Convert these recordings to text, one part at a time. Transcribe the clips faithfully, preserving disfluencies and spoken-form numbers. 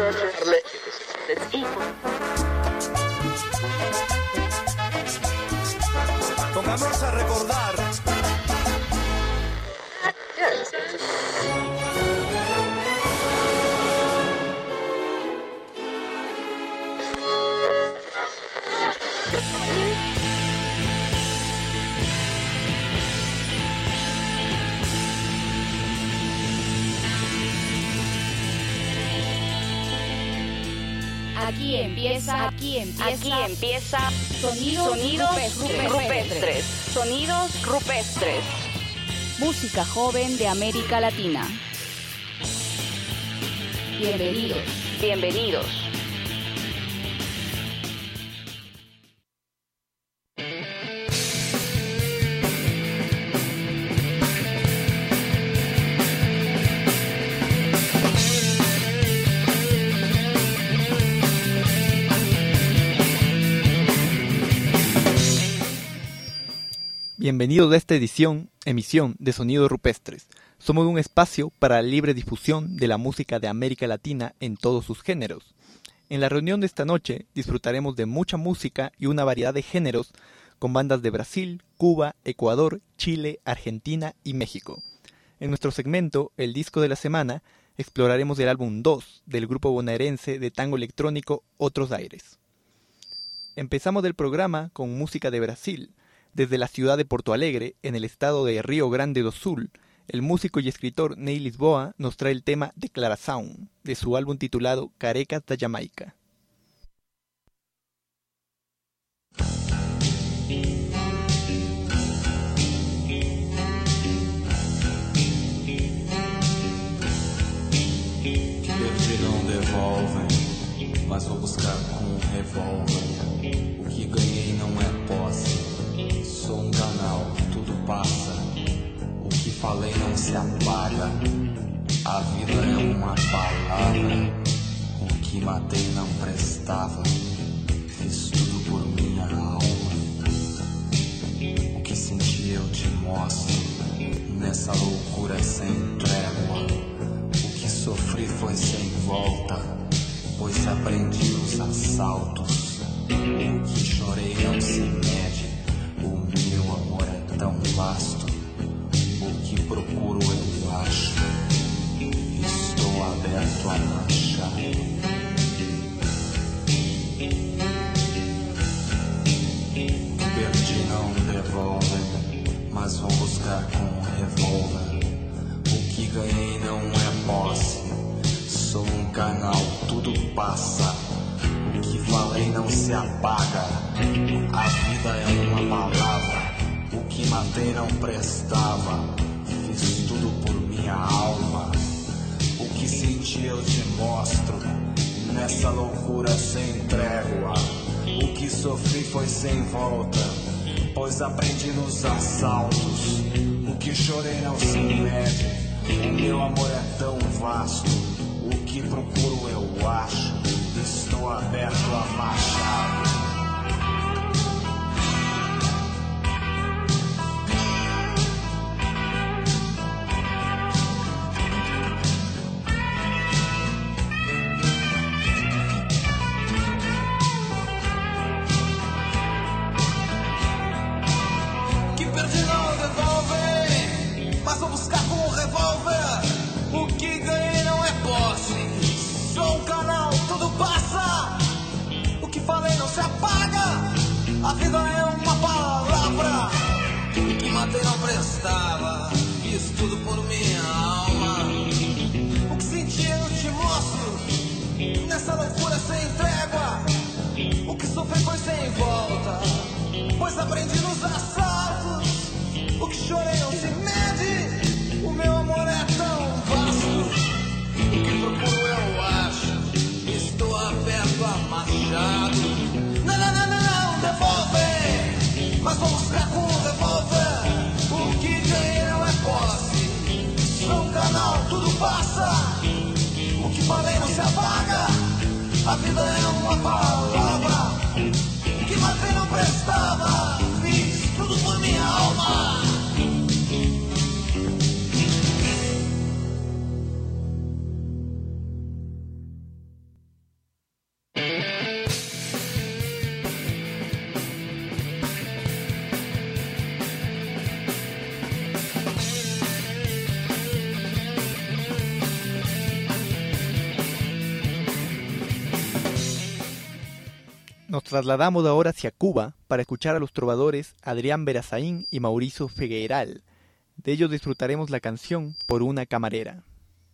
Pongamos a recordar. Aquí empieza, aquí empieza, aquí empieza Sonidos, Sonidos rupestres. rupestres. Sonidos rupestres. Música joven de América Latina. Bienvenidos. Bienvenidos. Bienvenidos a esta edición, emisión de Sonidos Rupestres. Somos un espacio para la libre difusión de la música de América Latina en todos sus géneros. En la reunión de esta noche disfrutaremos de mucha música y una variedad de géneros con bandas de Brasil, Cuba, Ecuador, Chile, Argentina y México. En nuestro segmento, El Disco de la Semana, exploraremos el álbum dos del grupo bonaerense de tango electrónico Otros Aires. Empezamos el programa con música de Brasil. Desde la ciudad de Porto Alegre, en el estado de Río Grande do Sul, el músico y escritor Ney Lisboa nos trae el tema Declaração, de su álbum titulado Carecas da Jamaica. Perdi não devolvem, mas vou buscar com um revólver. O que ganhei não é posse. Sou um canal, tudo passa. O que falei não se apaga. A vida é uma palavra. O que matei não prestava. Fiz tudo por minha alma. O que senti eu te mostro. Nessa loucura sem trégua. O que sofri foi sem volta. Pois aprendi os assaltos. O que chorei não se mede. O meu amor é tão vasto. O que procuro eu acho. Estou aberto a marchar. Perdi não devolvem, mas vou buscar com um revólver. O que ganhei não é posse. Sou um canal, tudo passa. O que falei não se apaga. A vida é uma palavra. O que matei não prestava. Fiz tudo por minha alma. O que senti eu te mostro. Nessa loucura sem trégua. O que sofri foi sem volta. Pois aprendi nos assaltos. O que chorei não se mede. O meu amor é tão vasto. O que procuro eu acho. Estou aberto a marchar. Que perdi não devolve, mas vou buscar com um revólver. O que ganhei não é posse. Sou um canal, tudo passa. O que falei não se apaga. A vida é uma palavra. O que matei não prestava. Fiz tudo por minha alma. O que senti eu te mostro. Nessa loucura sem trégua. O que sofri foi sem volta. Pois aprendi nos assaltos. O que chorei não se mede. O meu amor é tão vasto. O que procuro eu acho. Estou aberto a machado. Não, não, não, não, não, devolve. Mas vou buscar com um revólver. O que ganhei não é posse. Sou um canal, tudo passa. O que falei não se apaga. A vida é uma palavra. O que matei não prestava. Fiz tudo por minha alma. Nos trasladamos ahora hacia Cuba para escuchar a los trovadores Adrián Berazaín y Mauricio Figueral. De ellos disfrutaremos la canción Por una camarera.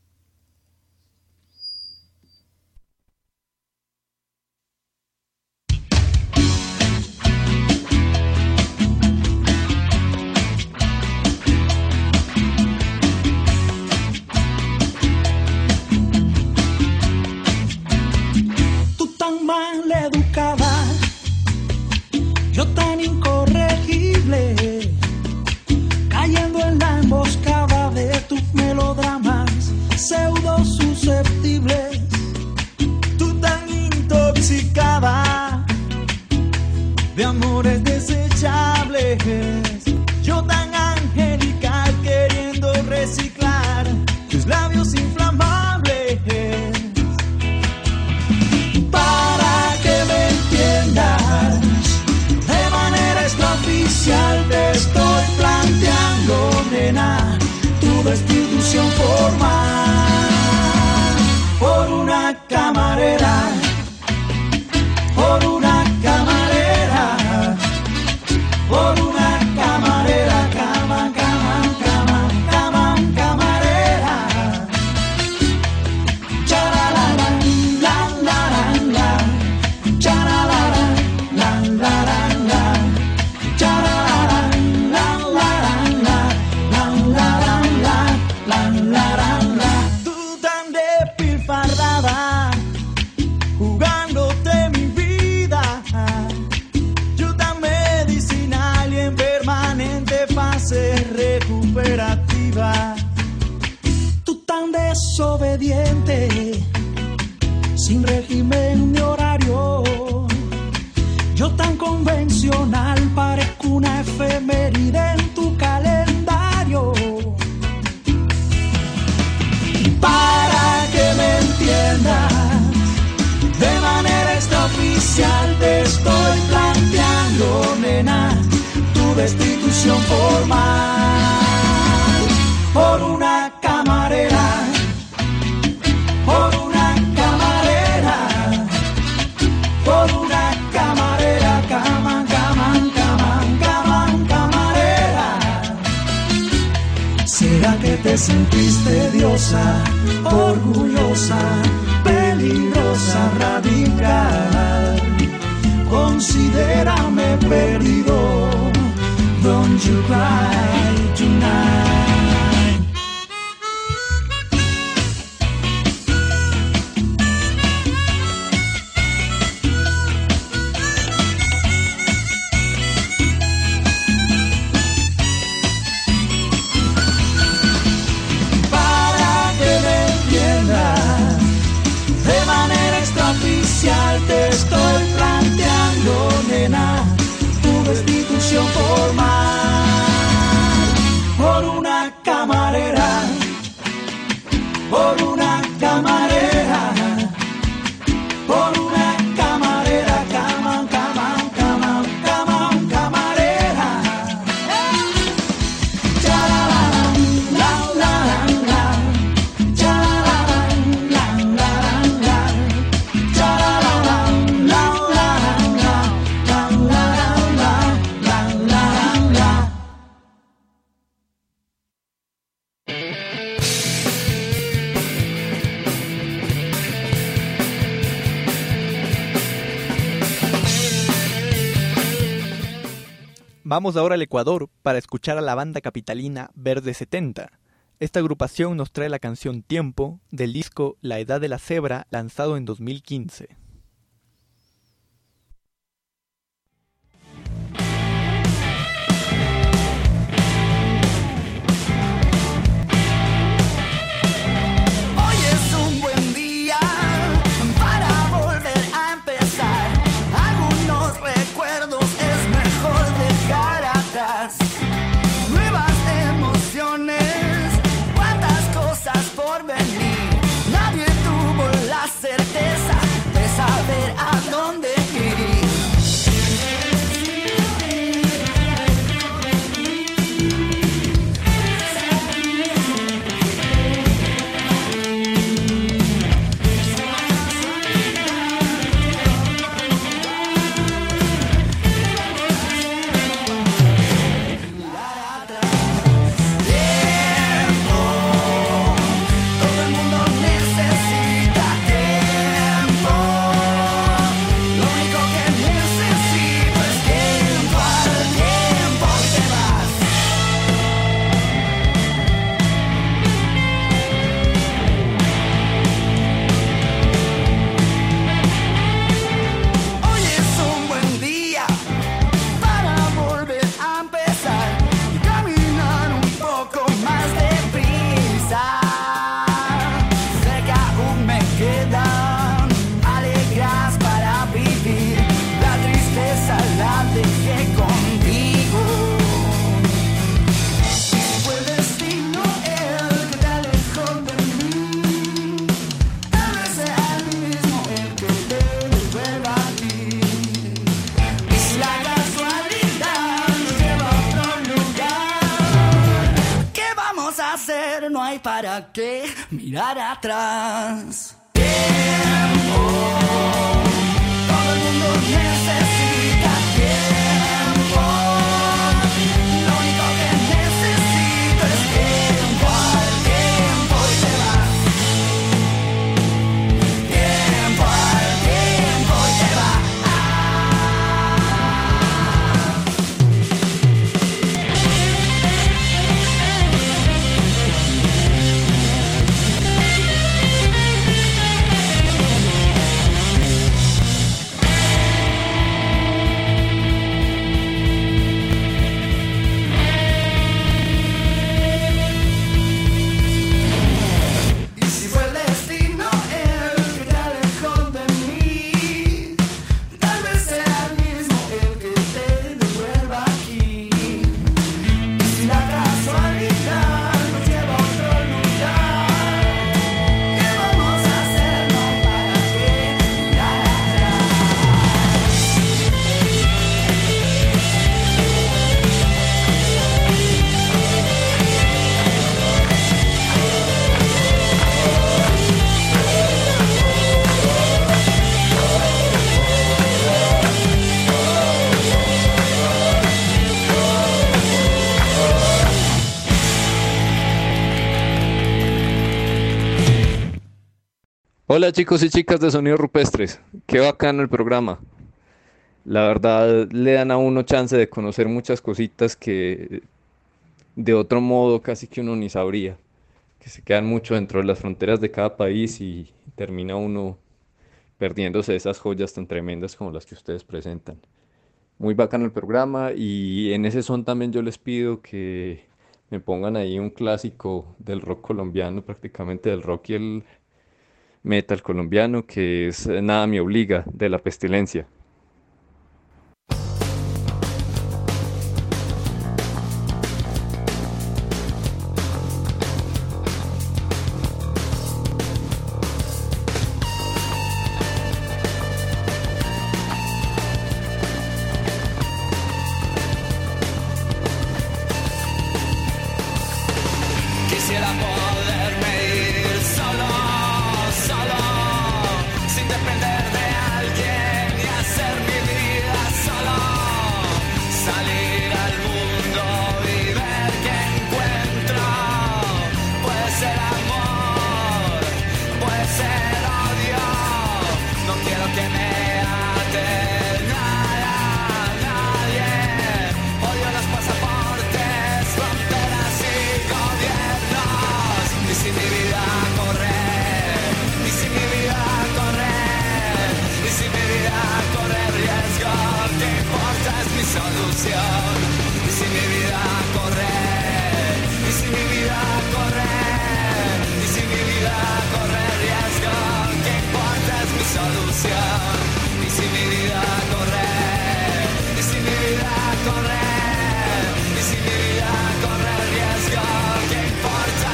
Mal educada, yo tan incorregible, cayendo en la emboscada de tus melodramas pseudo susceptibles. Tú tan intoxicada de amores desechables, yo tan angelical queriendo reciclar tus labios inflamables. De manera extraoficial te estoy planteando, nena, tu destitución formal por una camarera, por una camarera, por una camarera, cama, cama, cama, cama, camarera. Charalala, la, la, la, la, charalala. Tú tan despilfarrada, jugándote mi vida, yo tan medicinal y en permanente fase recuperativa. Tú tan desobediente, sin régimen ni horario, yo tan convencional, parezco una efeméride en tu calendario. Para que me entiendas, de manera extraoficial te estoy planteando, nena, tu destitución formal por una camarera, por una camarera, por una camarera, cama, cama, cama, cama, camarera. ¿Será que te sentiste diosa, orgullosa, peligrosa, radical? Considérame perdido, don't you cry tonight. Te estoy planteando, nena, tu destitución formal por una camarera, por una camarera, por una camarera, cama, cama, cama, cama, camarera. Charalala, la, la, la, charalala, la, la, la, charalala. Vamos ahora al Ecuador para escuchar a la banda capitalina Verde setenta. Esta agrupación nos trae la canción Tiempo del disco La Edad de la Cebra, lanzado en dos mil quince. Por venir, nadie tuvo la certeza de esa ¿para qué mirar atrás? Tiempo, todo el mundo necesita tiempo. Lo único que necesito es tiempo al tiempo y te vas. Tiempo al tiempo y te vas. Hola chicos y chicas de Sonidos Rupestres, qué bacano el programa. La verdad le dan a uno chance de conocer muchas cositas que de otro modo casi que uno ni sabría, que se quedan mucho dentro de las fronteras de cada país y termina uno perdiéndose esas joyas tan tremendas como las que ustedes presentan. Muy bacano el programa y en ese son también yo les pido que me pongan ahí un clásico del rock colombiano, prácticamente del rock y el metal colombiano, que es Nada me obliga, de La Pestilencia. Quisiera poderme ir solo, solo, sin depender de alguien y hacer mi vida solo. Salir al mundo y ver qué encuentro. Puede ser amor, puede ser odio. No quiero que me ate nada, nadie. Odio los pasaportes, fronteras y gobiernos. Y si mi vida corre, y si mi vida corre, y si mi vida corre riesgo, ¿qué importa? Es mi solución. Y si mi vida corre, y si mi vida corre, y si mi vida corre riesgo, ¿qué importa? Es mi solución. Y si mi vida corre, y si mi vida corre, y si mi vida corre riesgo, ¿qué importa?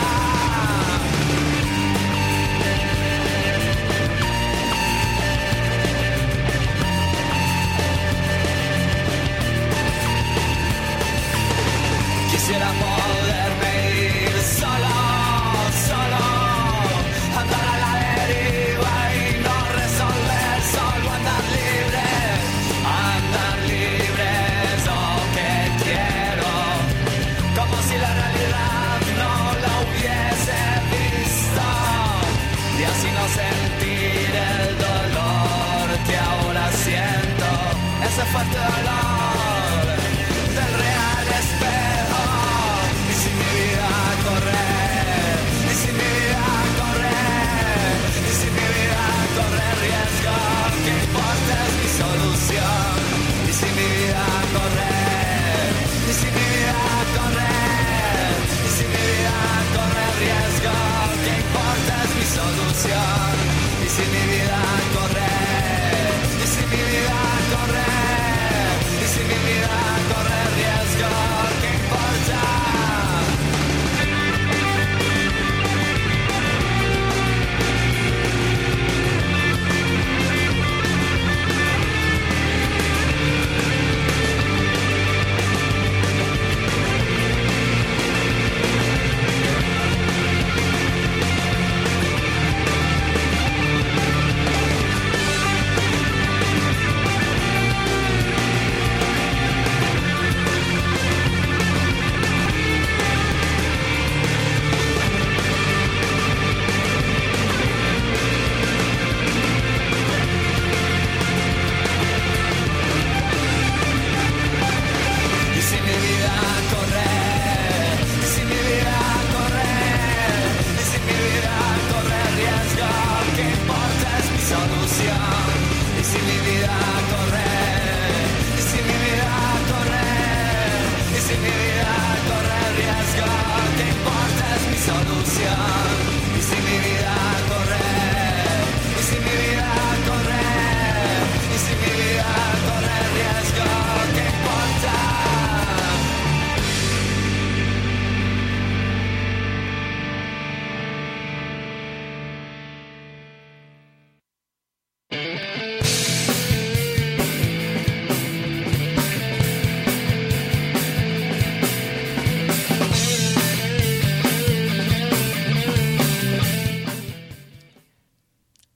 Quisiera poderme ir solo, solo, andar a la deriva y no resolver, solo andar libre, andar libre es lo que quiero, como si la realidad no la hubiese visto, y así no sentir el dolor que ahora siento, ese fuerte dolor del real espejo. Y si mi vida corre, y si mi vida corre, y si mi vida corre riesgo, ¿qué importa? Es mi solución. Y si mi vida corre, y si mi vida corre, y si mi vida corre riesgo, ¿qué importa? Es mi solución. Y si mi vida corre, y si mi vida corre, y si mi vida corre riesgo, ¿qué importa?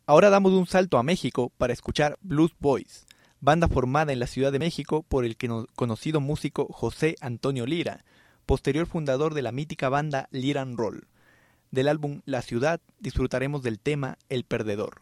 Ahora damos un salto a México para escuchar Blues Boys, banda formada en la Ciudad de México por el conocido músico José Antonio Lira, posterior fundador de la mítica banda Lira and Roll. Del álbum La Ciudad disfrutaremos del tema El Perdedor.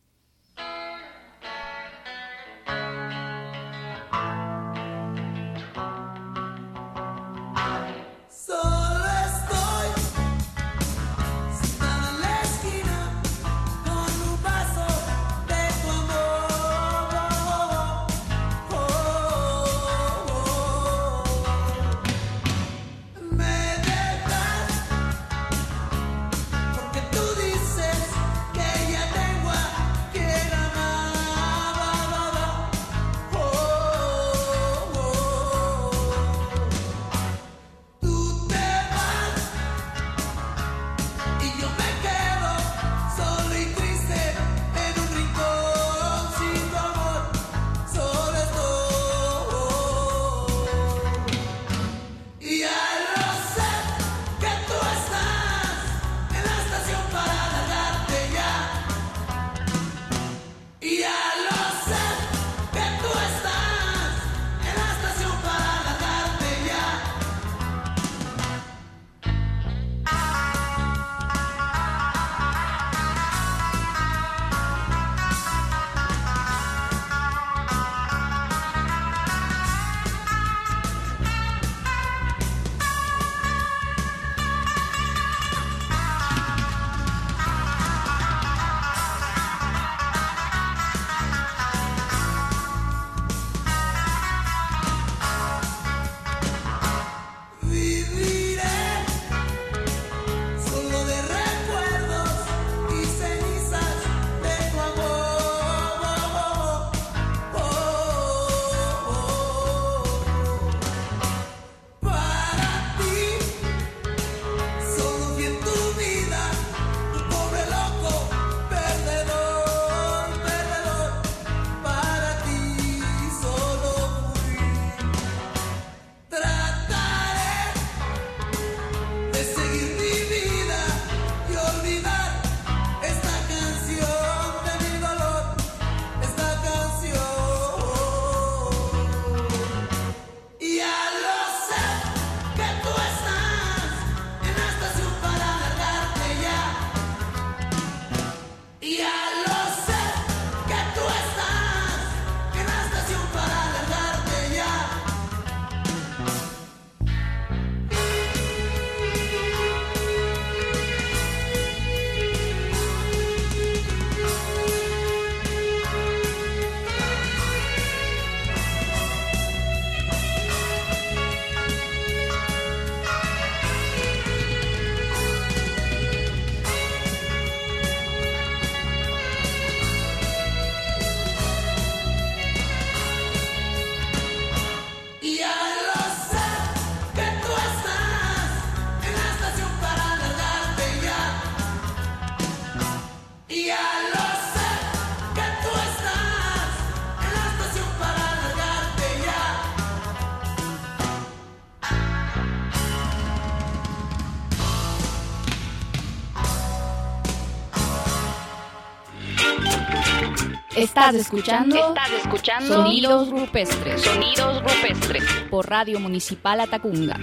Estás escuchando, Estás escuchando Sonidos Rupestres Sonidos Rupestres por Radio Municipal Atacunga.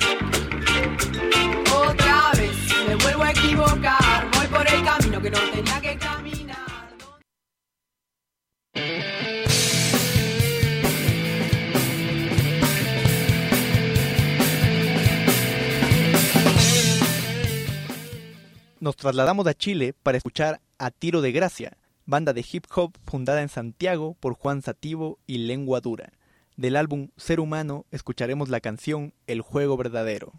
Otra vez me vuelvo a equivocar, voy por el camino que no tenía que caminar. Nos trasladamos a Chile para escuchar A Tiro de Gracia, banda de hip hop fundada en Santiago por Juan Sativo y Lengua Dura. Del álbum Ser Humano escucharemos la canción El Juego Verdadero.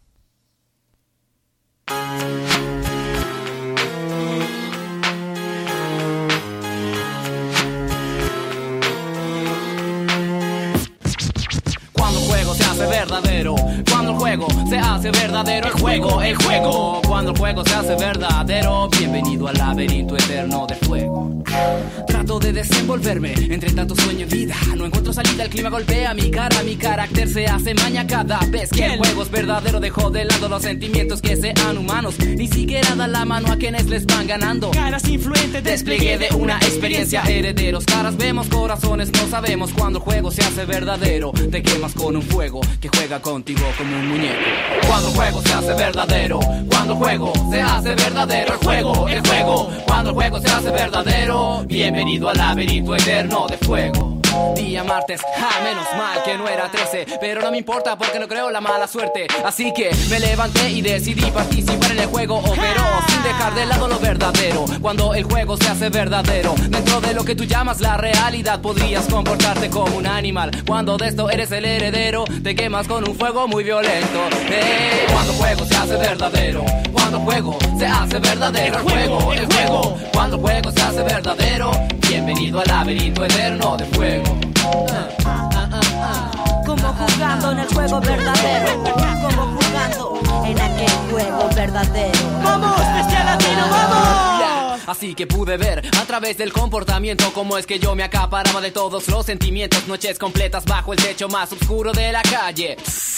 Cuando el juego se hace verdadero, cuando el juego se hace verdadero. verdadero el juego, el juego. Cuando el juego se hace verdadero, bienvenido al laberinto eterno de fuego. Trato de desenvolverme entre tanto sueño y vida. No encuentro salida, el clima golpea mi cara. Mi carácter se hace maña cada vez que el juego es verdadero. Dejo de lado los sentimientos que sean humanos. Ni siquiera da la mano a quienes les van ganando. Caras influentes, despliegue de una experiencia. Herederos, caras vemos, corazones no sabemos. Cuando el juego se hace verdadero, te quemas con un fuego que juega contigo como un muñeco. Cuando el juego se hace verdadero, cuando el juego se hace verdadero, el juego, el juego. Cuando el juego se hace verdadero, bienvenido al laberinto eterno de fuego. Día martes, ah, menos mal que no era trece, pero no me importa porque no creo la mala suerte. Así que me levanté y decidí participar en el juego, pero sin dejar de lado lo verdadero. Cuando el juego se hace verdadero, dentro de lo que tú llamas la realidad, podrías comportarte como un animal. Cuando de esto eres el heredero, te quemas con un fuego muy violento. eh, Cuando el juego se hace verdadero, cuando el juego se hace verdadero, el juego, el juego. Cuando el juego se hace verdadero, bienvenido al laberinto eterno de fuego. Como jugando en el juego verdadero, como jugando en aquel juego verdadero. ¡Vamos, bestia latino, vamos! Así que pude ver a través del comportamiento cómo es que yo me acaparaba de todos los sentimientos. Noches completas bajo el techo más oscuro de la calle.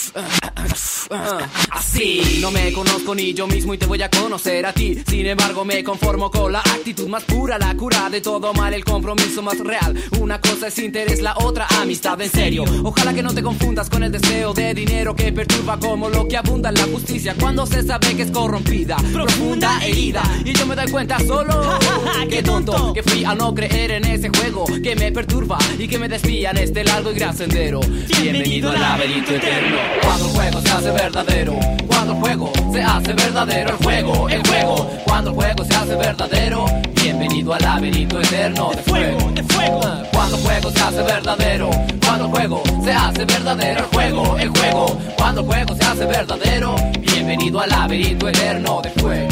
Así no me conozco ni yo mismo y te voy a conocer a ti. Sin embargo me conformo con la actitud más pura, la cura de todo mal, el compromiso más real. Una cosa es interés, la otra amistad en serio. Ojalá que no te confundas con el deseo de dinero que perturba como lo que abunda en la justicia cuando se sabe que es corrompida, profunda herida. Y yo me doy cuenta solo qué tonto que fui a no creer en ese juego que me perturba y que me desvía en este largo y gran sendero. Bienvenido al laberinto eterno. Cuando el juego se hace verdadero, cuando el juego se hace verdadero, el juego, el juego. Cuando el juego se hace verdadero, bienvenido al laberinto eterno de fuego, de fuego. Cuando el juego se hace verdadero, cuando el juego se hace verdadero, el juego, el juego. Cuando el juego se hace verdadero, bienvenido al laberinto eterno de fuego.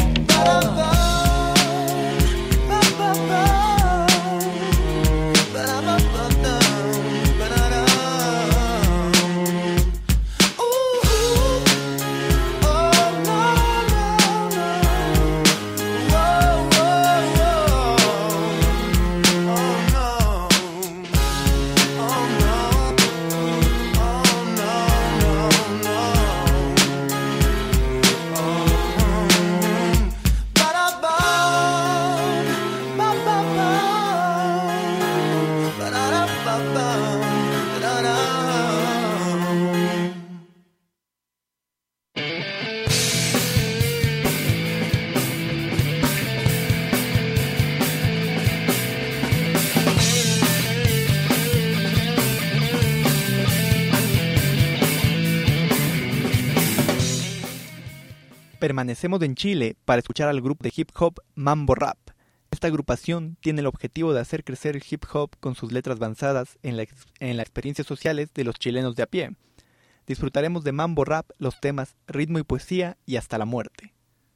Permanecemos en Chile para escuchar al grupo de hip hop Mambo Rap. Esta agrupación tiene el objetivo de hacer crecer el hip hop con sus letras avanzadas en, la, en las experiencias sociales de los chilenos de a pie. Disfrutaremos de Mambo Rap los temas Ritmo y Poesía y Hasta la Muerte.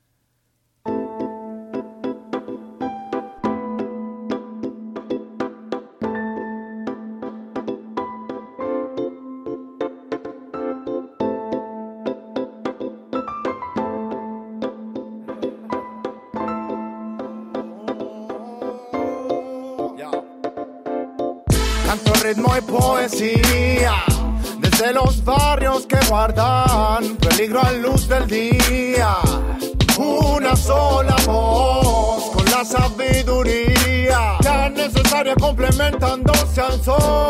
Canto ritmo y poesía desde los barrios que guardan peligro a luz del día. Una sola voz con la sabiduría tan necesaria complementándose al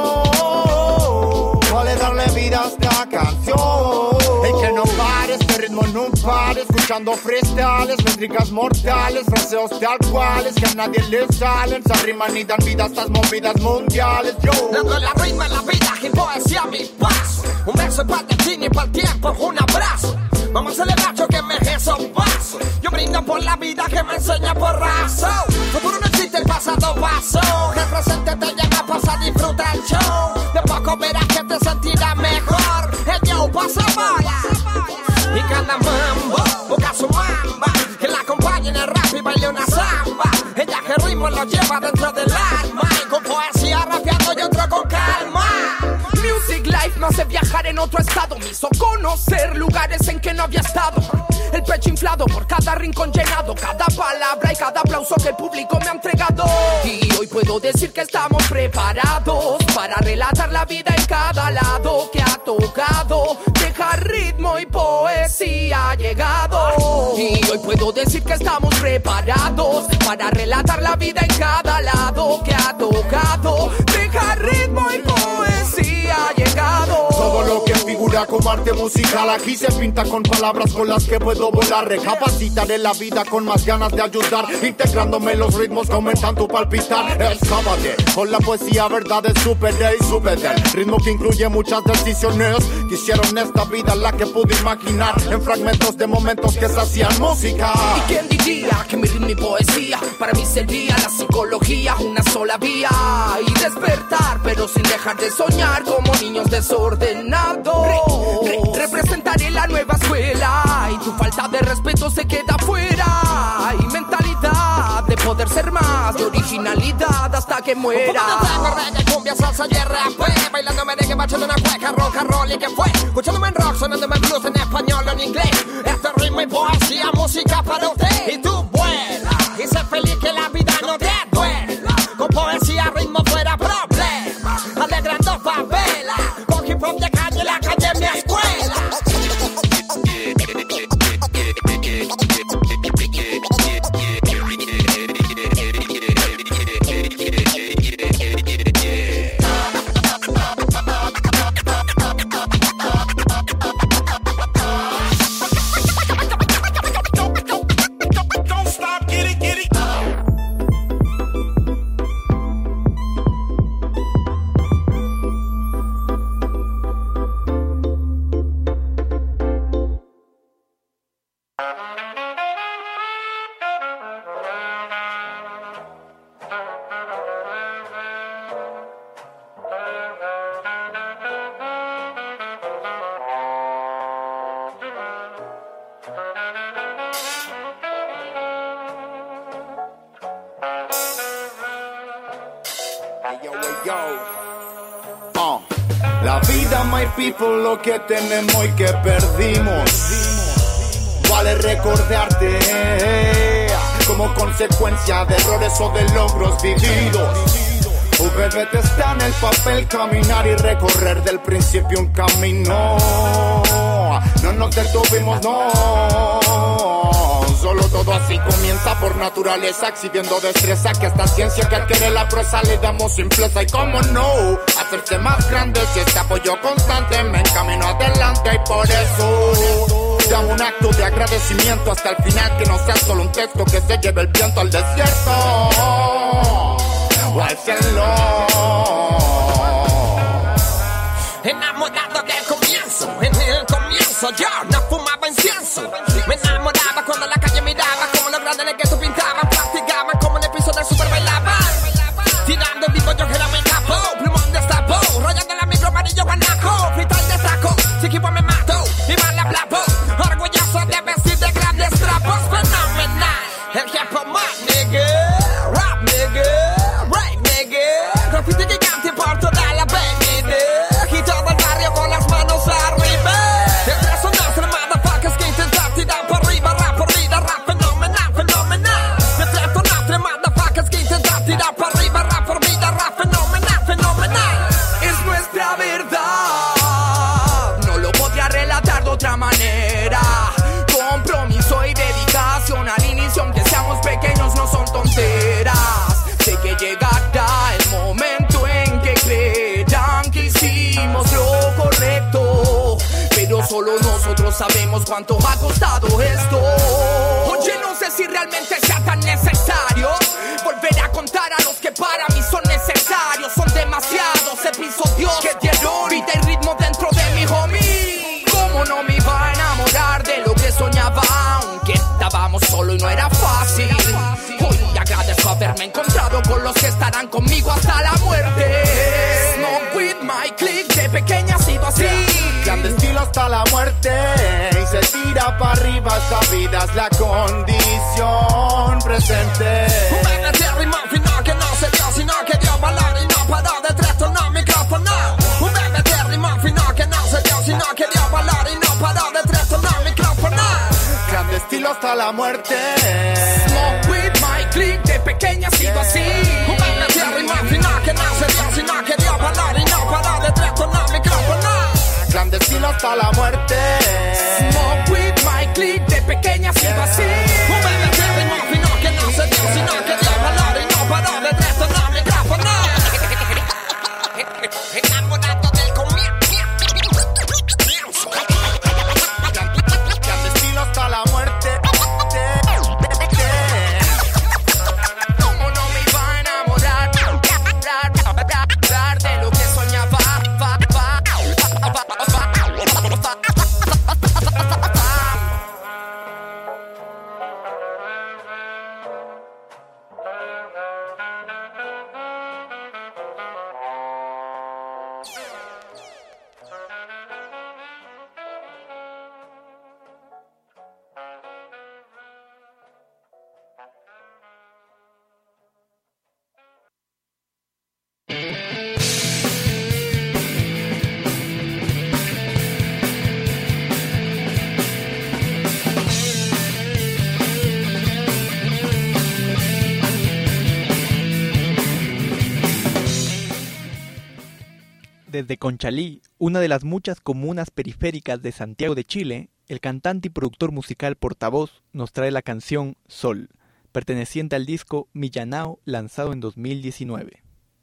sol. Vale darle vida a esta canción. Hey, que no pare, este ritmo no pare. Escuchando freestyles, métricas mortales, fraseos tal cuales que a nadie le salen. Se arriman y dan vida a estas movidas mundiales. Yo le doy la rima en la vida y poesía a mi paso. Un beso para el destino y para el tiempo, un abrazo. Vamos a celebrar yo que me envejece un paso. Yo brindo por la vida que me enseña por razón. Futuro no existe, el pasado pasó. El presente te llama, pasa, disfruta el show. De poco verás que te sentirás mejor. El yo pasa bola y cada mambo busca su mamba, que la acompañe en el rap y baile una samba. Ella que el ritmo lo lleva dentro del alma, y con poesía rapeando y otro con calma. Music Life me hace viajar en otro estado, me hizo conocer lugares en que no había estado. El pecho inflado por cada rincón llenado, cada palabra y cada aplauso que el público me ha entregado. Y hoy puedo decir que estamos preparados para relatar la vida en cada lado que ha tocado. Dejar ritmo y poesía ha llegado. Y hoy puedo decir que estamos preparados para relatar la vida en cada lado que ha tocado. Dejar ritmo y poesía ha llegado. Todo lo que figura como arte musical aquí se pinta con palabras con las que puedo volar. Recapacitaré la vida con más ganas de ayudar, integrándome los ritmos que aumentan tu palpitar. Excávate con la poesía, verdades superé y superé. Ritmo que incluye muchas decisiones que hicieron esta vida la que pude imaginar, en fragmentos de momentos que se hacían música. ¿Y quién diría que mi ritmo y poesía para mí sería la psicología, una sola vía? Y despertar, pero sin dejar de soñar como niños desordenados. Re, re, representaré la nueva escuela y tu falta de respeto se queda fuera. Y mentalidad de poder ser más, de originalidad hasta que muera. Tengo reggae, cumbia, salsa y rap, bailando merengue, bachata, una cueca, rock and roll. ¿Y qué fue? Escuchándome en rock, sonándome en blues, en español o en inglés. Este ritmo y poesía, música para usted. Y tú vuela y sé feliz que la vida no te duela. Con poesía, ritmo fuera problema, alegrando favela. Con hip hop de calle, la calle es mi escuela. Uh, la vida, my people, lo que tenemos y que perdimos. Vale recordarte como consecuencia de errores o de logros vividos. V B T está en el papel, caminar y recorrer del principio un camino. No nos detuvimos, no. Solo todo así comienza por naturaleza, exhibiendo destreza que esta ciencia que adquiere la proeza le damos simpleza. Y como no, hacerse más grande si este apoyo constante me encamino adelante. Y por eso llamo un acto de agradecimiento hasta el final, que no sea solo un texto que se lleve el viento al desierto. Guárcenlo. Enamorado del comienzo, en el comienzo yo no fumaba incienso. Me enamoraba cuando la calle miraba, como los grandes que tú pintaban, practicaban como en el piso del super bailaban. Tirando en vivo yo que era mi capo, plumón destapó, rayando la micro amarillo guanaco, frital de saco, si equipo me mato, y mal hablabo, orgulloso de vestir de grandes trapos, fenomenal. El jefe más nigga, rap nigga, rape nigga, graffiti gigante por toda la avenida, y todo el barrio con las manos arriba. Detrás son los motherfuckers que intentan tirar por arriba, rap por vida, rap fenomenal, fenomenal. Detrás son los motherfuckers que intentan tirar por arriba, rap por vida, rap fenomenal, fenomenal. Es nuestra verdad, no lo podría relatar de otra manera. Compromiso y dedicación al inicio, aunque seamos pequeños, no son tonteras. Sé que llegará el momento en que creerán que hicimos lo correcto, pero solo nosotros sabemos cuánto ha costado esto. Oye, no sé si realmente sea tan necesario volver a contar a los que para mí son necesarios. Son demasiados episodios que dieron vida y ritmo dentro de mi homie. ¿Cómo no me iba a enamorar de lo que soñaba? Aunque estábamos solo y no era fácil. Hoy agradezco haberme encontrado con los que estarán conmigo hasta la muerte. Smoke with my click, de pequeña ha sido así. Clandestino hasta la muerte, y se tira para arriba, esta vida es la condición presente. Un bebé de ritmo fino que no se dio, sino que dio valor y no paró de trastornar micrófono. Un bebé de ritmo fino hasta la muerte. Smoke with my click, de pequeña ha sido así. Una tierra imaginar que nace de así, no quería hablar y no parar de tretonar micrófono. Clandestino hasta la muerte. Smoke with my click, de pequeña ha sido así. Una tierra imaginar que nace de así, no quería hablar y no parar de tretonar micrófono. Enamorado del comienzo. Clandestino hasta la muerte. ¿Cómo no me iba a enamorar? Hablar de lo que soñaba. Desde Conchalí, una de las muchas comunas periféricas de Santiago de Chile, el cantante y productor musical Portavoz nos trae la canción Sol, perteneciente al disco Millanao, lanzado en dos mil diecinueve.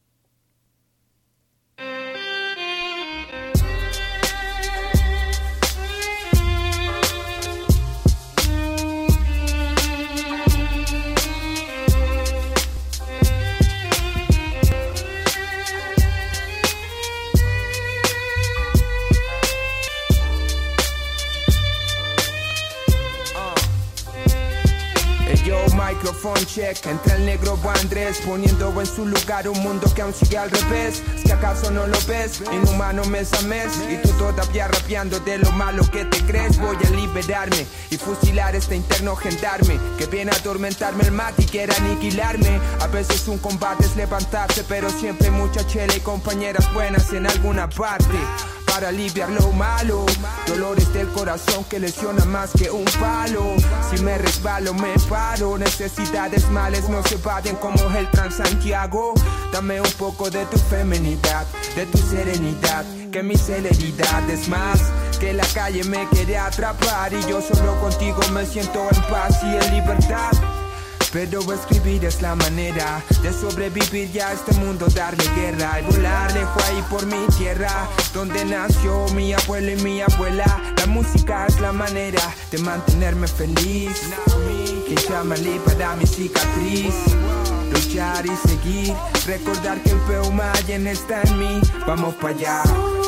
Microphone check, entra el negro Andrés, poniendo en su lugar un mundo que aún sigue al revés. ¿Es que acaso no lo ves? Inhumano mes a mes, y tú todavía rapeando de lo malo que te crees. Voy a liberarme y fusilar este interno gendarme que viene a atormentarme el mat y quiere aniquilarme. A veces un combate es levantarse, pero siempre mucha chela y compañeras buenas en alguna parte para aliviar lo malo. Dolores del corazón que lesiona más que un palo. Si me resbalo me paro. Necesidades males no se evaden como el Transantiago. Dame un poco de tu feminidad, de tu serenidad, que mi celeridad es más que la calle me quiere atrapar. Y yo solo contigo me siento en paz y en libertad. Pero escribir es la manera de sobrevivir ya a este mundo, darle guerra y volar lejos ahí por mi tierra, donde nació mi abuelo y mi abuela. La música es la manera de mantenerme feliz, que llamarle para mi cicatriz. Luchar y seguir, recordar que el Peumayen está en mí. Vamos para allá.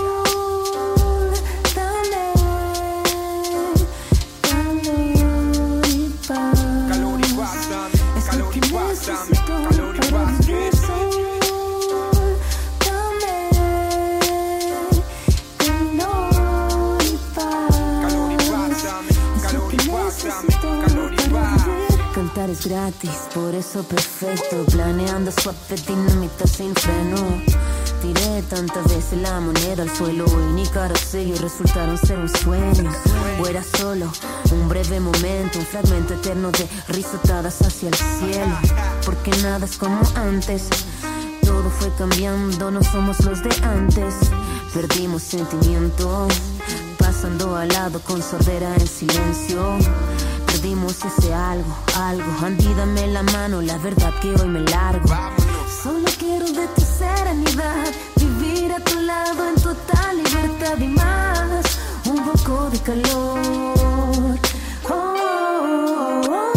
Cantar es gratis, por eso perfecto. Planeando suave, dinamita sin freno. Tiré tantas veces la moneda al suelo y ni carosello resultaron ser un sueño. O era solo un breve momento, un fragmento eterno de risotadas hacia el cielo. Porque nada es como antes, todo fue cambiando, no somos los de antes. Perdimos sentimientos, pasando al lado con sordera en silencio. Perdimos ese algo, algo. Andy, dame la mano, la verdad que hoy me largo. Solo quiero de tu serenidad, vivir a tu lado en total libertad y más, un poco de calor. Oh, oh, oh.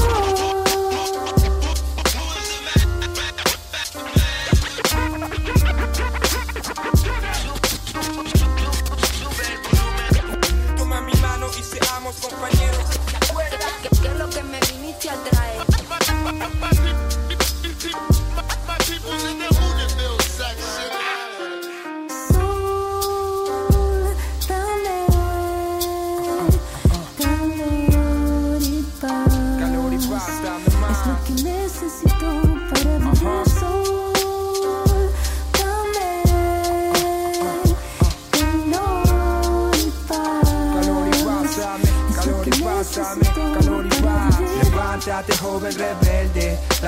Toma mi mano y seamos compañeros. ¿Qué es lo que me viniste a traer? Sol, dame, dame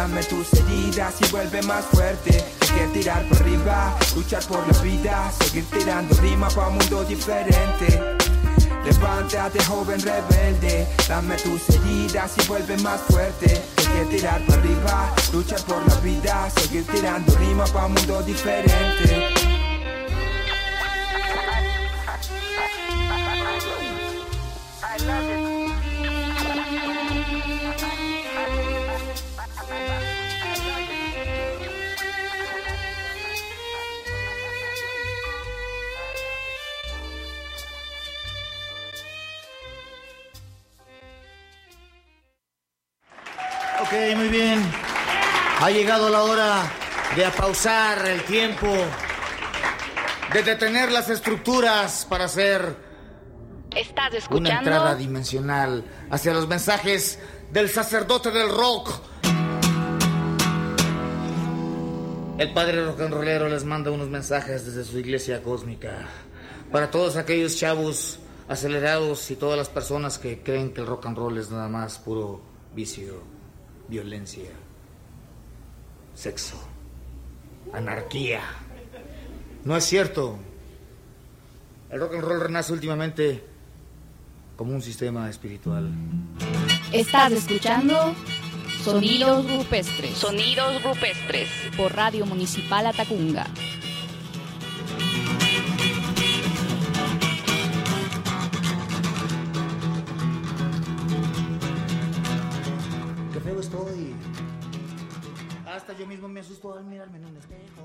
Dame tus heridas y vuelve más fuerte. Hay que tirar por arriba, luchar por la vida, seguir tirando rima pa' un mundo diferente. Levántate, joven rebelde, dame tus heridas y vuelve más fuerte. Hay que tirar por arriba, luchar por la vida, seguir tirando rima pa' un mundo diferente. I love it. Ok, muy bien. Ha llegado la hora de apausar el tiempo, de detener las estructuras para hacer ¿Estás escuchando? Una entrada dimensional hacia los mensajes del sacerdote del rock. El padre rock and rollero les manda unos mensajes desde su iglesia cósmica para todos aquellos chavos acelerados y todas las personas que creen que el rock and roll es nada más puro vicio, violencia, sexo, anarquía. No es cierto. El rock and roll renace últimamente como un sistema espiritual. Estás escuchando Sonidos Rupestres. Sonidos Rupestres. Por Radio Municipal Atacunga. Qué feo estoy. Hasta yo mismo me asusto al mirarme en un espejo.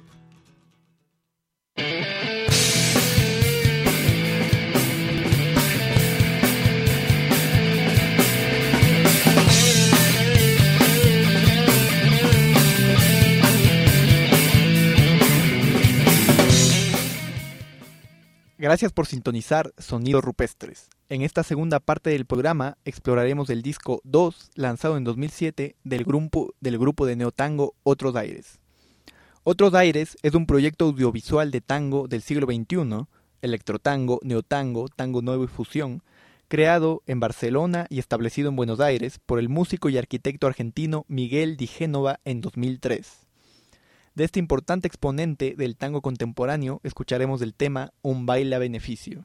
Gracias por sintonizar Sonidos Rupestres. En esta segunda parte del programa exploraremos el disco dos, lanzado en dos mil siete, del grupo, del grupo de neotango Otros Aires. Otros Aires es un proyecto audiovisual de tango del siglo veintiuno, electrotango, neotango, tango nuevo y fusión, creado en Barcelona y establecido en Buenos Aires por el músico y arquitecto argentino Miguel Di Génova en dos mil tres. De este importante exponente del tango contemporáneo escucharemos el tema Un baile a beneficio.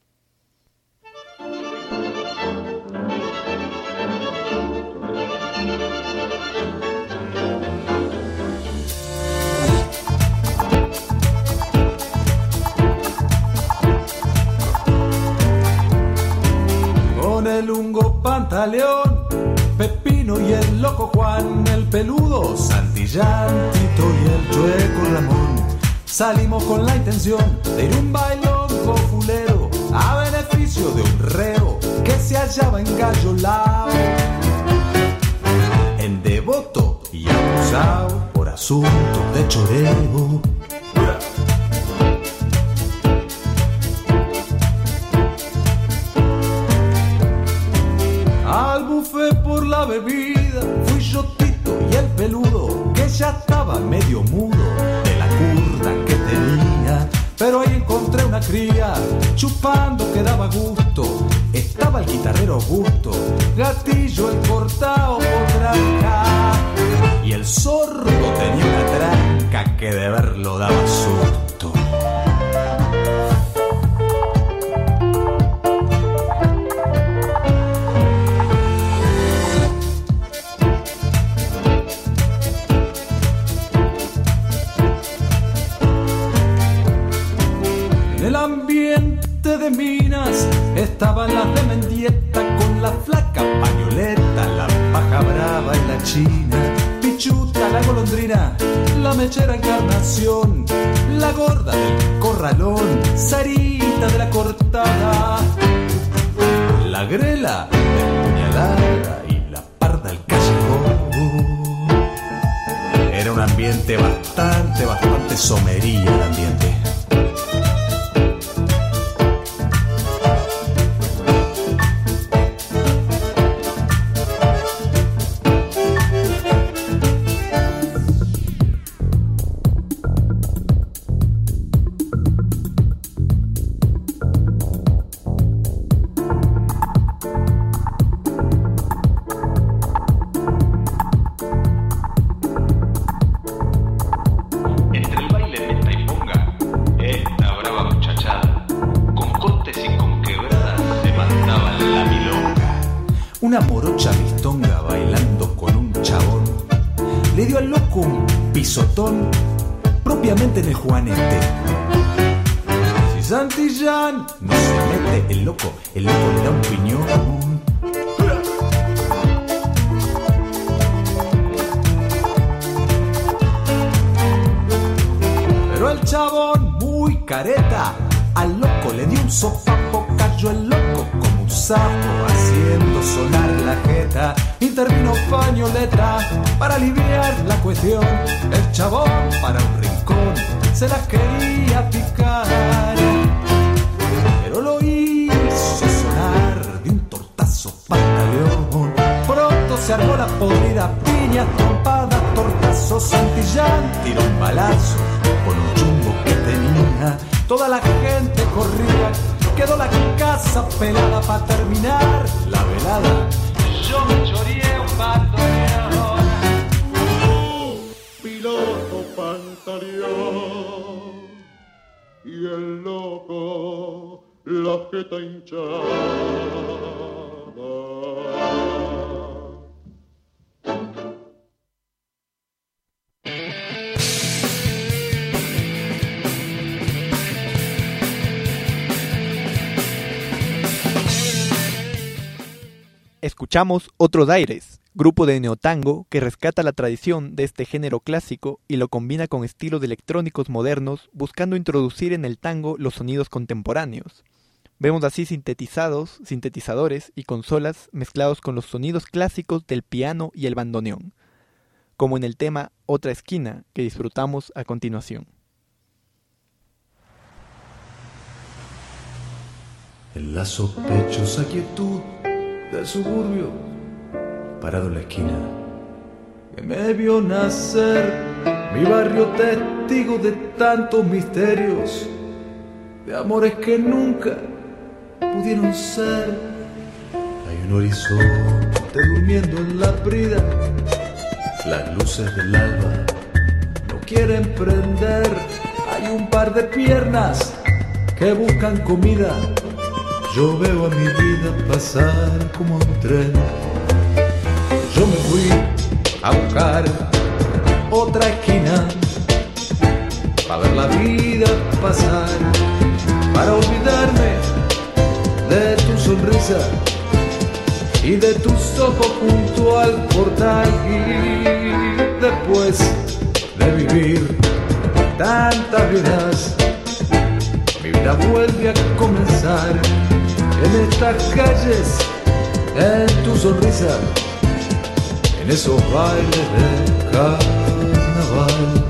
Con el Hungo Pantaleón, Pepino y el Loco Juan, el Peludo Santillán, Tito y el Chueco Ramón, salimos con la intención de ir un bailongo fulero a beneficio de un reo que se hallaba en Gallolao, en devoto y acusado por asuntos de choreo. Al buffet por la bebida fui yo, Tito y el Peludo, que ya estaba medio mudo de la curda que tenía. Pero ahí encontré una cría chupando que daba gusto. Estaba el guitarrero Augusto, Gatillo el cortado por tranca, y el zorro tenía una tranca que de verlo daba susto. De Minas estaban las de Mendieta con la flaca pañoleta, la paja brava y la china, Pichuta la golondrina, la mechera Encarnación, la gorda del corralón, Sarita de la cortada, la grela del puñalada y la parda del callejón. Era un ambiente bastante, bastante somería el ambiente. busco un pisotón propiamente en el Juanete. Si Santillán no se mete el loco, el loco le da un piñón. Pero el chabón muy careta al loco le dio un sopapo, cayó el loco como un sapo haciendo sonar la jeta. Intervino Pañoleta para aliviar la cuestión. El chabón para un rincón se la quería picar, pero lo hizo sonar de un tortazo pantaleón. Pronto se armó la podrida, piña, trompada, tortazo. Santillán tiró un balazo con un chumbo que tenía. Toda la gente corría, quedó la casa pelada para terminar la velada. Yo me choreé un pantaleón. Piloto pantaleón y el loco la jeta hinchada. Escuchamos Otros Aires, grupo de neotango que rescata la tradición de este género clásico y lo combina con estilos electrónicos modernos, buscando introducir en el tango los sonidos contemporáneos. Vemos así sintetizados, sintetizadores y consolas mezclados con los sonidos clásicos del piano y el bandoneón, como en el tema Otra Esquina, que disfrutamos a continuación. En la sospechosa quietud del suburbio, parado en la esquina, que me vio nacer, mi barrio testigo de tantos misterios, de amores que nunca pudieron ser. Hay un horizonte durmiendo en la brida, las luces del alba no quieren prender. Hay un par de piernas que buscan comida. Yo veo a mi vida pasar como un tren. Yo me fui a buscar otra esquina para ver la vida pasar, para olvidarme de tu sonrisa y de tus ojos junto al portal. Y después de vivir tantas vidas, mi vida vuelve a comenzar en estas calles, en tu sonrisa, en esos bailes de carnaval.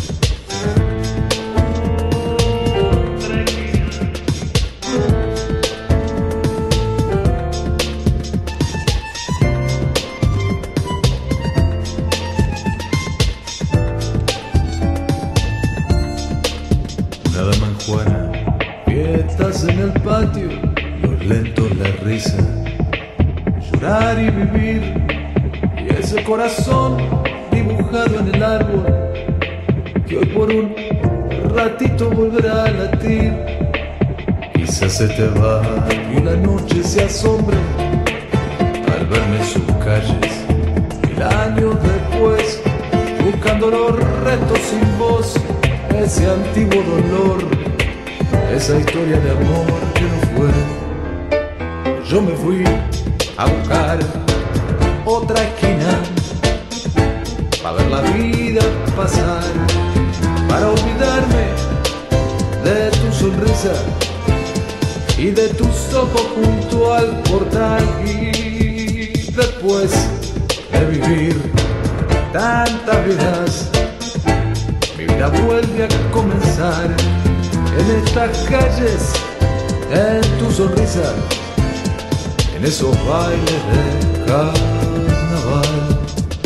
Una dama enjuana, fiestas en el patio, los lentos la risa, llorar y vivir, y ese corazón dibujado en el árbol que hoy por un ratito volverá a latir. Quizás se te va y la noche se asombra al verme en sus calles mil años después, buscando los restos sin voz, ese antiguo dolor, esa historia de amor que no fue. Yo me fui a buscar otra esquina para ver la vida pasar, para olvidarme de tu sonrisa y de tus ojos junto al portal. Y después de vivir tantas vidas, mi vida vuelve a comenzar en estas calles, en tu sonrisa, en esos bailes de carnaval.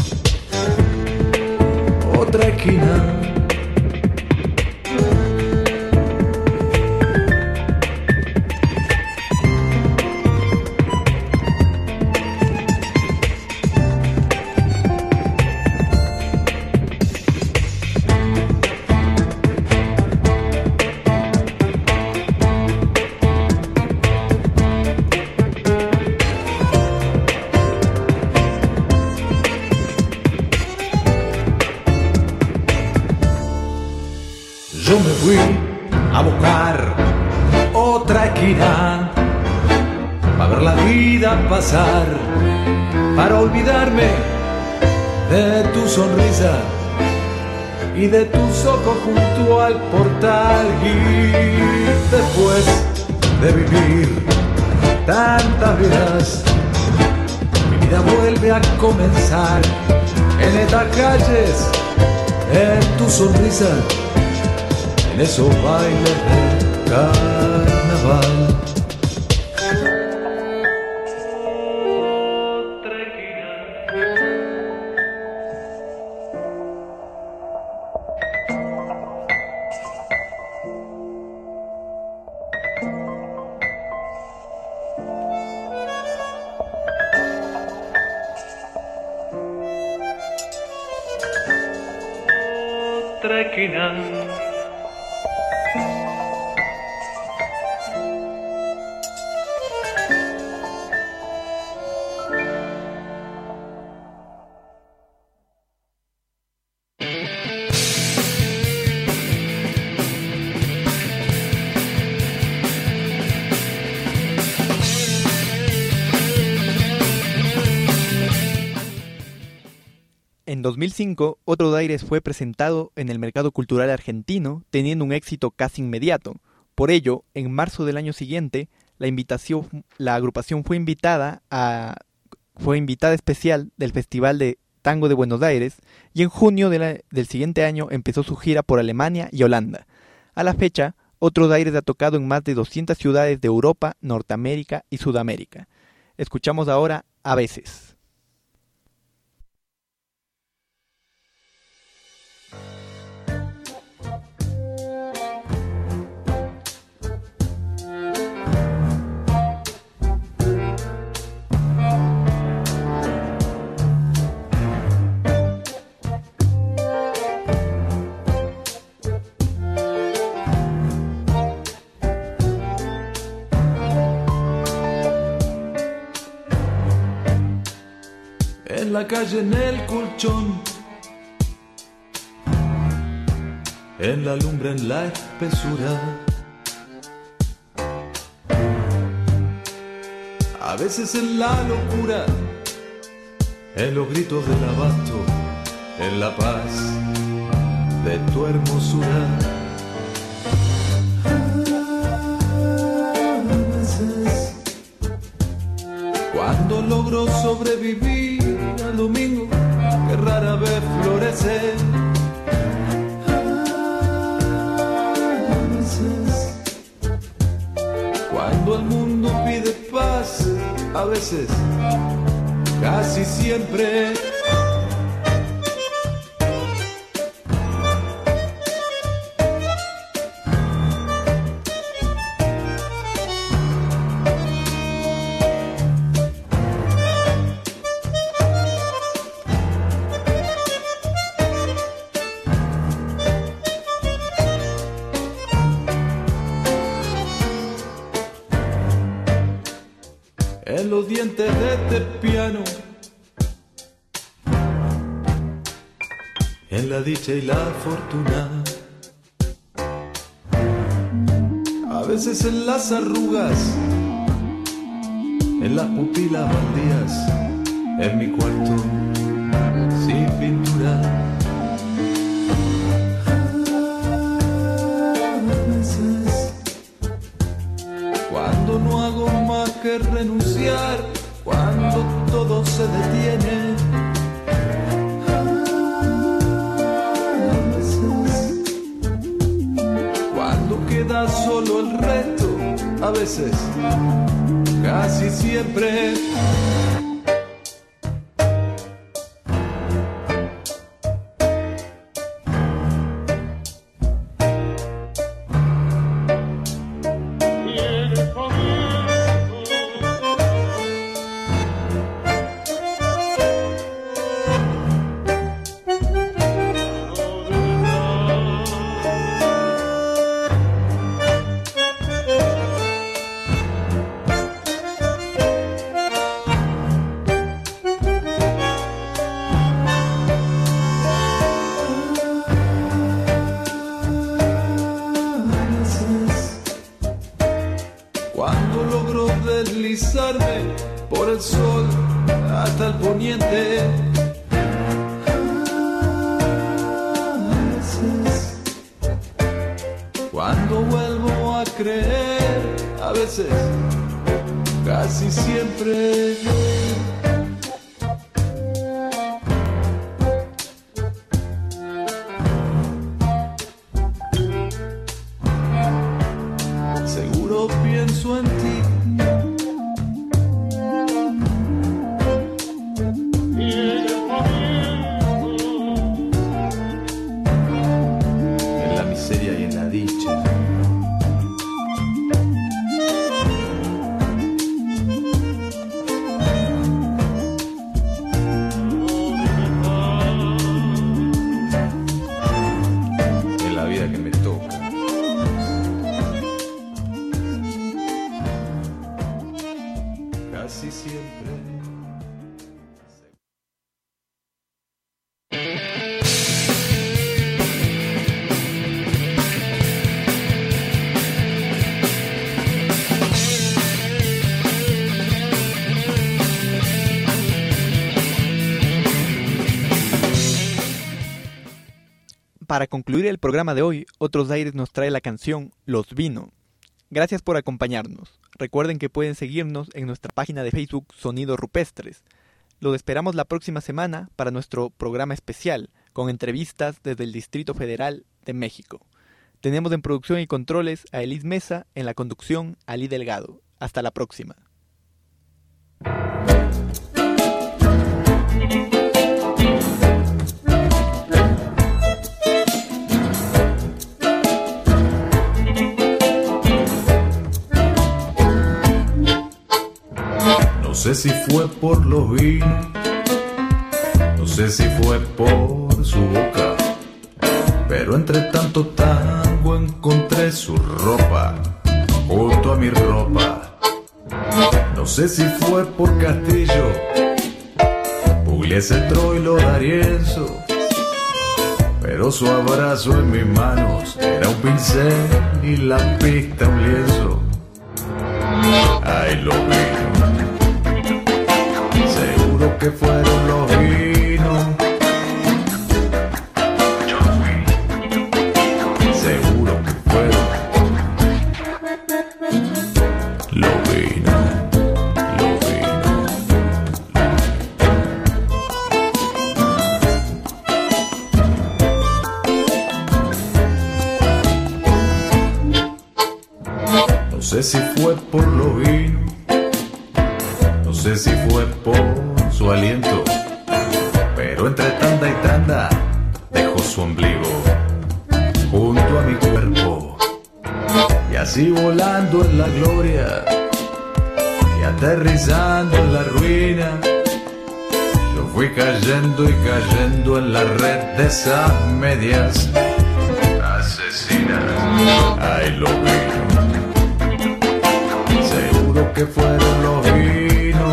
Otra esquina. yo me fui a buscar otra esquina para ver la vida pasar, para olvidarme de tu sonrisa y de tus ojos junto al portal. Y después de vivir tantas vidas, mi vida vuelve a comenzar en estas calles, en tu sonrisa, en esos bailes de carnaval. En dos mil cinco, Otros Aires fue presentado en el mercado cultural argentino, teniendo un éxito casi inmediato. Por ello, en marzo del año siguiente, la invitación, la agrupación fue invitada a, fue invitada especial del Festival de Tango de Buenos Aires, y en junio de la, del siguiente año empezó su gira por Alemania y Holanda. A la fecha, Otros Aires ha tocado en más de doscientas ciudades de Europa, Norteamérica y Sudamérica. Escuchamos ahora A Veces. En la calle, en el colchón, en la lumbre, en la espesura, a veces en la locura, en los gritos del abasto, en la paz de tu hermosura. A veces, cuando logro sobrevivir al domingo que rara vez florece, a veces, cuando el mundo pide paz, a veces, casi siempre, en los dientes de este piano, en la dicha y la fortuna, a veces en las arrugas, en las pupilas baldías, en mi cuarto sin pintura. A veces, cuando no hago más que renunciar, cuando todo se detiene, a veces, cuando queda solo el resto, a veces, casi siempre. por el sol hasta el poniente. A veces, cuando vuelvo a creer, a veces, casi siempre. Seguro pienso en ti. En la miseria y en la dicha. En la vida que me toca. Casi siempre. Para concluir el programa de hoy, Otros Aires nos trae la canción Los Vino. Gracias por acompañarnos. Recuerden que pueden seguirnos en nuestra página de Facebook Sonidos Rupestres. Los esperamos la próxima semana para nuestro programa especial, con entrevistas desde el Distrito Federal de México. Tenemos en producción y controles a Elis Mesa, en la conducción Ali Delgado. Hasta la próxima. No sé si fue por los vinos, no sé si fue por su boca, pero entre tanto tango encontré su ropa junto a mi ropa. No sé si fue por Castillo, Pugliese, Troilo, D'Arienzo, pero su abrazo en mis manos era un pincel y la pista un lienzo. Ay, lo vino. Seguro que fueron los vinos. Seguro que fueron los vinos. Los vinos. No sé si fue por los vinos. No sé si fue por su aliento, pero entre tanda y tanda dejó su ombligo junto a mi cuerpo. Y así volando en la gloria y aterrizando en la ruina, yo fui cayendo y cayendo en la red de esas medias asesinas. Ay, lo vino. Seguro que fueron los vinos.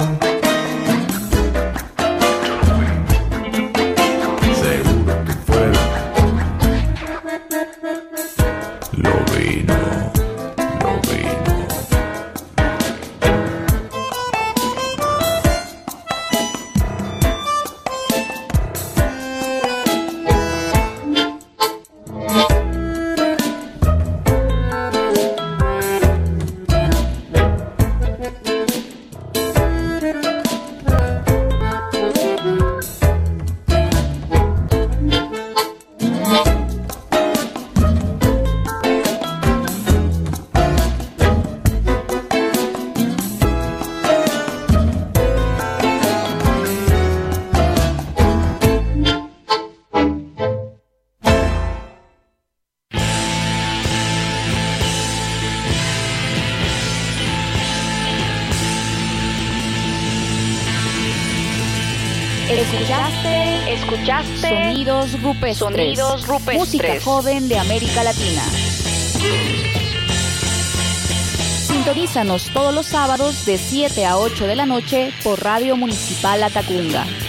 Escuchaste, escuchaste Sonidos Rupestres, Sonidos Rupestres, música joven de América Latina. Sintonízanos todos los sábados de siete a ocho de la noche por Radio Municipal Atacunga.